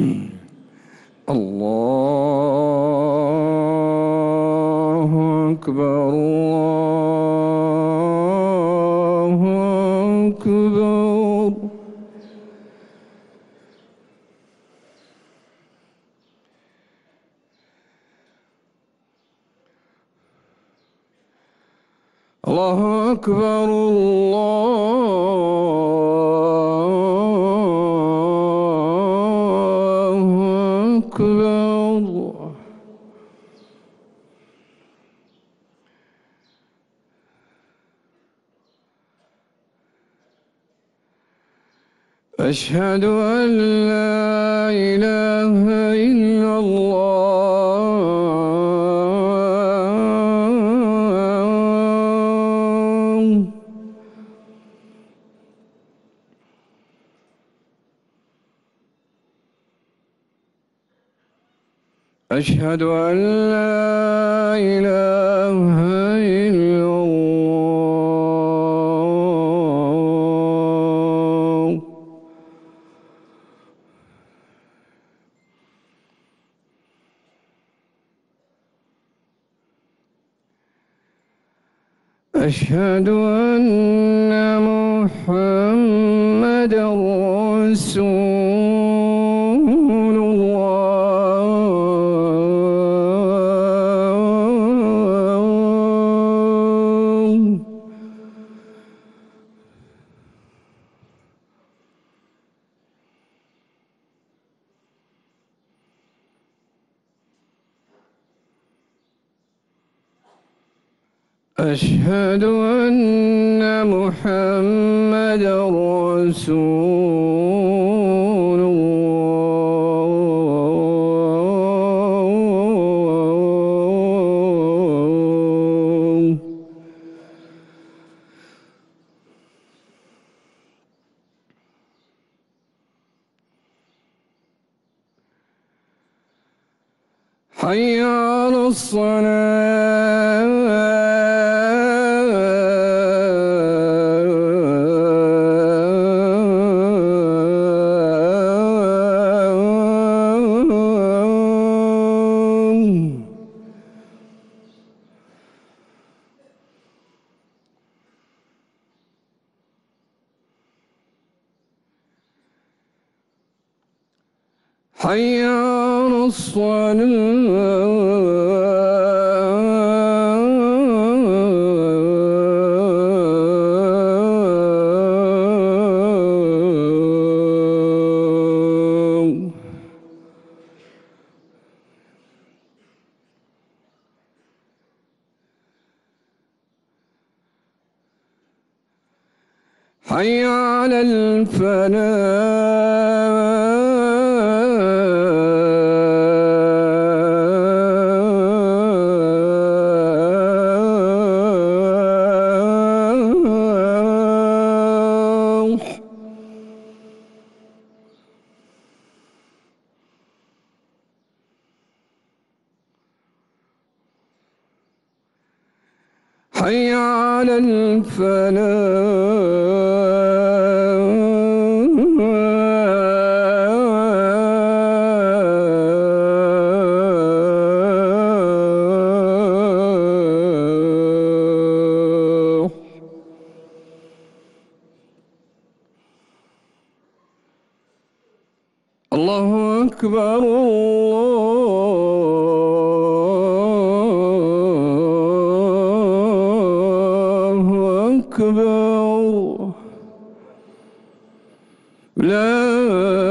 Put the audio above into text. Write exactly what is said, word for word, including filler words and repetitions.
الله أكبر الله أكبر. الله أكبر الله أكبر. أشهد أن لا إله إلا الله. أشهد أن لا إله إلا الله. أشهد أن محمدًا رسول الله. أشهد أن محمدًا رسول الله. حي على الصلاة. حي على الصلاة. حي على الفلاح. حي على الفلاح. الله أكبر الله أكبر. لا